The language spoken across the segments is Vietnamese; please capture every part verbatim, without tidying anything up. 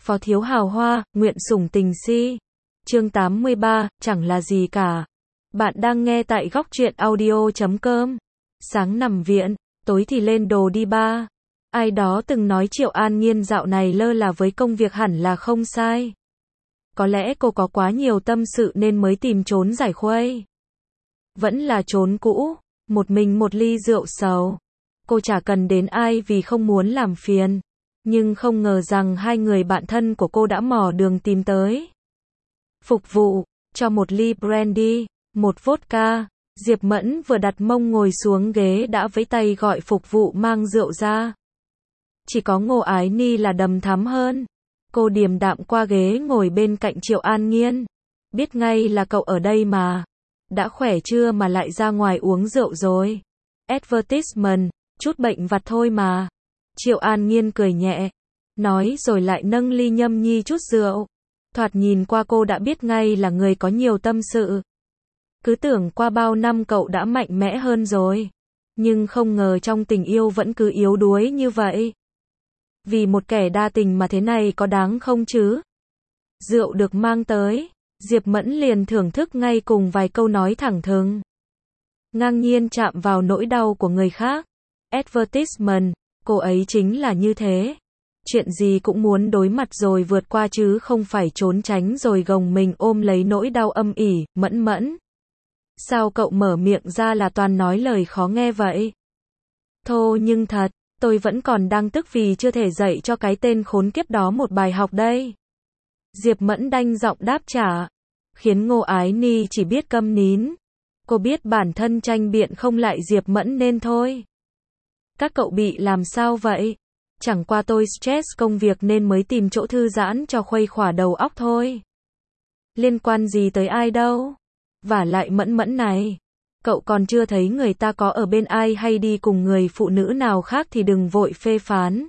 Phó thiếu hào hoa, nguyện sủng tình si. Chương tám mươi ba, chẳng là gì cả. Bạn đang nghe tại góc truyện audio chấm com. Sáng nằm viện, tối thì lên đồ đi ba. Ai đó từng nói Triệu An Nhiên dạo này lơ là với công việc hẳn là không sai. Có lẽ cô có quá nhiều tâm sự nên mới tìm trốn giải khuây. Vẫn là trốn cũ, một mình một ly rượu sầu. Cô chả cần đến ai vì không muốn làm phiền. Nhưng không ngờ rằng hai người bạn thân của cô đã mò đường tìm tới. Phục vụ, cho một ly brandy, một vodka. Diệp Mẫn vừa đặt mông ngồi xuống ghế đã vẫy tay gọi phục vụ mang rượu ra. Chỉ có Ngô Ái Ni là đầm thắm hơn. Cô điềm đạm qua ghế ngồi bên cạnh Triệu An Nhiên. Biết ngay là cậu ở đây mà. Đã khỏe chưa mà lại ra ngoài uống rượu rồi. Advertisement, chút bệnh vặt thôi mà. Triệu An Nhiên cười nhẹ. Nói rồi lại nâng ly nhâm nhi chút rượu. Thoạt nhìn qua cô đã biết ngay là người có nhiều tâm sự. Cứ tưởng qua bao năm cậu đã mạnh mẽ hơn rồi. Nhưng không ngờ trong tình yêu vẫn cứ yếu đuối như vậy. Vì một kẻ đa tình mà thế này có đáng không chứ? Rượu được mang tới. Diệp Mẫn liền thưởng thức ngay cùng vài câu nói thẳng thừng. Ngang nhiên chạm vào nỗi đau của người khác. Advertisement, cô ấy chính là như thế. Chuyện gì cũng muốn đối mặt rồi vượt qua chứ không phải trốn tránh rồi gồng mình ôm lấy nỗi đau âm ỉ. Mẫn Mẫn. Sao cậu mở miệng ra là toàn nói lời khó nghe vậy? Thô nhưng thật, tôi vẫn còn đang tức vì chưa thể dạy cho cái tên khốn kiếp đó một bài học đây. Diệp Mẫn đanh giọng đáp trả, khiến Ngô Ái Ni chỉ biết câm nín. Cô biết bản thân tranh biện không lại Diệp Mẫn nên thôi. Các cậu bị làm sao vậy? Chẳng qua tôi stress công việc nên mới tìm chỗ thư giãn cho khuây khỏa đầu óc thôi. Liên quan gì tới ai đâu? Vả lại Mẫn Mẫn này, cậu còn chưa thấy người ta có ở bên ai hay đi cùng người phụ nữ nào khác thì đừng vội phê phán.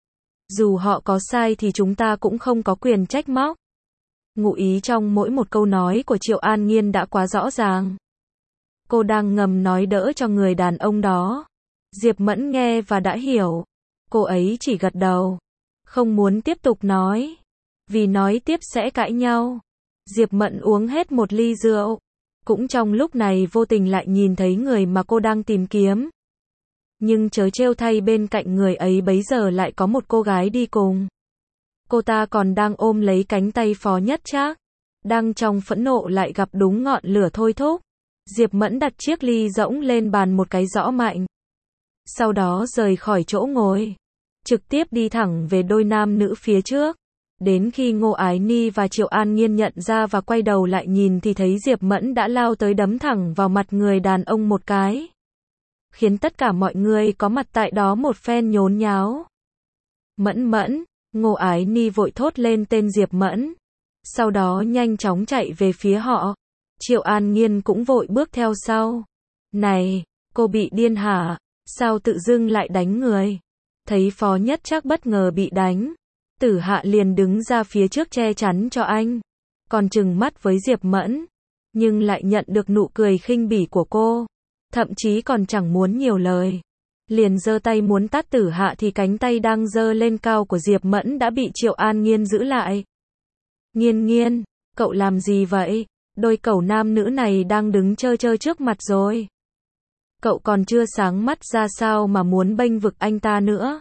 Dù họ có sai thì chúng ta cũng không có quyền trách móc. Ngụ ý trong mỗi một câu nói của Triệu An Nhiên đã quá rõ ràng. Cô đang ngầm nói đỡ cho người đàn ông đó. Diệp Mẫn nghe và đã hiểu. Cô ấy chỉ gật đầu. Không muốn tiếp tục nói. Vì nói tiếp sẽ cãi nhau. Diệp Mẫn uống hết một ly rượu. Cũng trong lúc này vô tình lại nhìn thấy người mà cô đang tìm kiếm. Nhưng chớ trêu thay bên cạnh người ấy bấy giờ lại có một cô gái đi cùng. Cô ta còn đang ôm lấy cánh tay Phó Nhất Trác. Đang trong phẫn nộ lại gặp đúng ngọn lửa thôi thúc. Diệp Mẫn đặt chiếc ly rỗng lên bàn một cái rõ mạnh. Sau đó rời khỏi chỗ ngồi. Trực tiếp đi thẳng về đôi nam nữ phía trước. Đến khi Ngô Ái Ni và Triệu An Nhiên nhận ra và quay đầu lại nhìn thì thấy Diệp Mẫn đã lao tới đấm thẳng vào mặt người đàn ông một cái. Khiến tất cả mọi người có mặt tại đó một phen nhốn nháo. Mẫn Mẫn, Ngô Ái Ni vội thốt lên tên Diệp Mẫn. Sau đó nhanh chóng chạy về phía họ. Triệu An Nhiên cũng vội bước theo sau. Này, cô bị điên hả? Sao tự dưng lại đánh người? Thấy Phó Nhất Trác bất ngờ bị đánh. Tử Hạ liền đứng ra phía trước che chắn cho anh. Còn trừng mắt với Diệp Mẫn. Nhưng lại nhận được nụ cười khinh bỉ của cô. Thậm chí còn chẳng muốn nhiều lời. Liền giơ tay muốn tát Tử Hạ thì cánh tay đang giơ lên cao của Diệp Mẫn đã bị Triệu An Nhiên giữ lại. Nhiên Nhiên, cậu làm gì vậy? Đôi cẩu nam nữ này đang đứng chơ chơ trước mặt rồi. Cậu còn chưa sáng mắt ra sao mà muốn bênh vực anh ta nữa?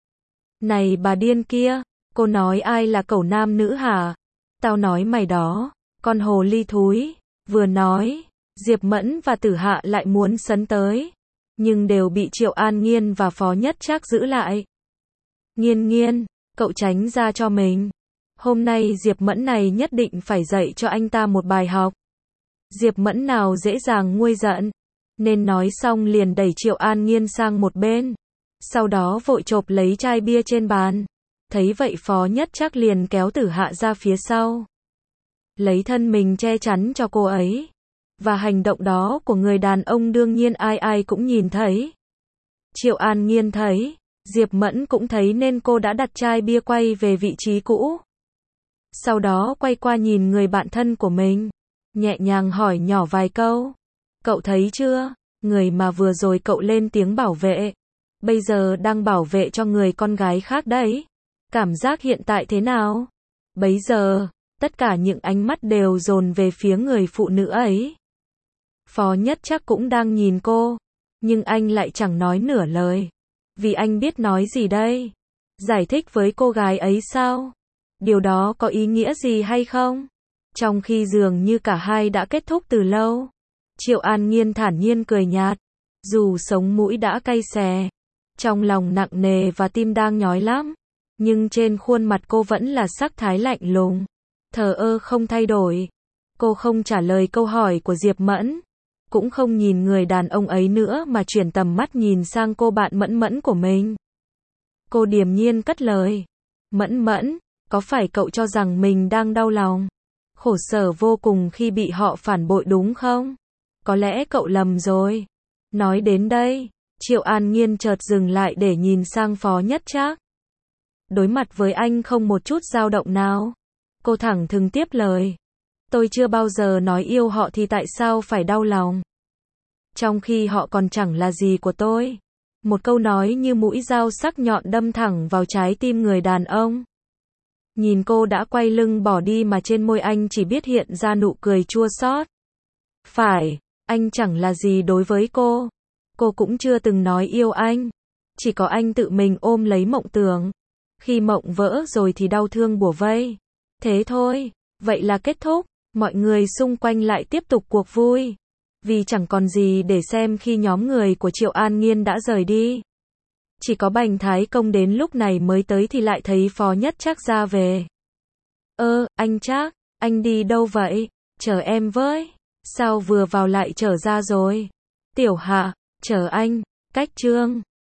Này bà điên kia, cô nói ai là cẩu nam nữ hả? Tao nói mày đó, con hồ ly thúi. Vừa nói, Diệp Mẫn và Tử Hạ lại muốn sấn tới. Nhưng đều bị Triệu An Nhiên và Phó Nhất Trác giữ lại. Nhiên Nhiên, cậu tránh ra cho mình. Hôm nay Diệp Mẫn này nhất định phải dạy cho anh ta một bài học. Diệp Mẫn nào dễ dàng nguôi giận. Nên nói xong liền đẩy Triệu An Nhiên sang một bên. Sau đó vội chộp lấy chai bia trên bàn. Thấy vậy Phó Nhất Trác liền kéo Tử Hạ ra phía sau. Lấy thân mình che chắn cho cô ấy. Và hành động đó của người đàn ông đương nhiên ai ai cũng nhìn thấy. Triệu An Nhiên thấy. Diệp Mẫn cũng thấy nên cô đã đặt chai bia quay về vị trí cũ. Sau đó quay qua nhìn người bạn thân của mình. Nhẹ nhàng hỏi nhỏ vài câu. Cậu thấy chưa? Người mà vừa rồi cậu lên tiếng bảo vệ. Bây giờ đang bảo vệ cho người con gái khác đấy. Cảm giác hiện tại thế nào? Bấy giờ, tất cả những ánh mắt đều dồn về phía người phụ nữ ấy. Phó Nhất Trác cũng đang nhìn cô, nhưng anh lại chẳng nói nửa lời. Vì anh biết nói gì đây? Giải thích với cô gái ấy sao? Điều đó có ý nghĩa gì hay không? Trong khi dường như cả hai đã kết thúc từ lâu. Triệu An Nhiên thản nhiên cười nhạt. Dù sống mũi đã cay xè, trong lòng nặng nề và tim đang nhói lắm, nhưng trên khuôn mặt cô vẫn là sắc thái lạnh lùng, thờ ơ không thay đổi. Cô không trả lời câu hỏi của Diệp Mẫn, cũng không nhìn người đàn ông ấy nữa mà chuyển tầm mắt nhìn sang cô bạn Mẫn Mẫn của mình. Cô điềm nhiên cất lời. Mẫn Mẫn, có phải cậu cho rằng mình đang đau lòng, khổ sở vô cùng khi bị họ phản bội đúng không? Có lẽ cậu lầm rồi. Nói đến đây, Triệu An Nhiên chợt dừng lại để nhìn sang Phó Nhất Trác. Đối mặt với anh không một chút dao động nào. Cô thẳng thừng tiếp lời. Tôi chưa bao giờ nói yêu họ thì tại sao phải đau lòng? Trong khi họ còn chẳng là gì của tôi. Một câu nói như mũi dao sắc nhọn đâm thẳng vào trái tim người đàn ông. Nhìn cô đã quay lưng bỏ đi mà trên môi anh chỉ biết hiện ra nụ cười chua xót. Phải, anh chẳng là gì đối với cô. Cô cũng chưa từng nói yêu anh. Chỉ có anh tự mình ôm lấy mộng tưởng. Khi mộng vỡ rồi thì đau thương bủa vây. Thế thôi, vậy là kết thúc. Mọi người xung quanh lại tiếp tục cuộc vui. Vì chẳng còn gì để xem khi nhóm người của Triệu An Nhiên đã rời đi. Chỉ có Bành Thái Công đến lúc này mới tới thì lại thấy Phó Nhất Trác ra về. Ơ, anh Trác, anh đi đâu vậy? Chờ em với. Sao vừa vào lại trở ra rồi? Tiểu Hạ, chờ anh. Cách Trương.